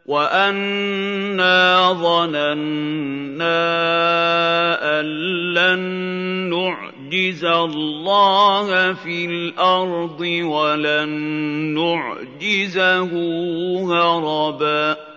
وَأَنَّا ظَنَنَّا أَن لَّن نُّعْجِزَ اللَّهَ فِي الْأَرْضِ وَلَن نُّعْجِزَهُ هَرَبًا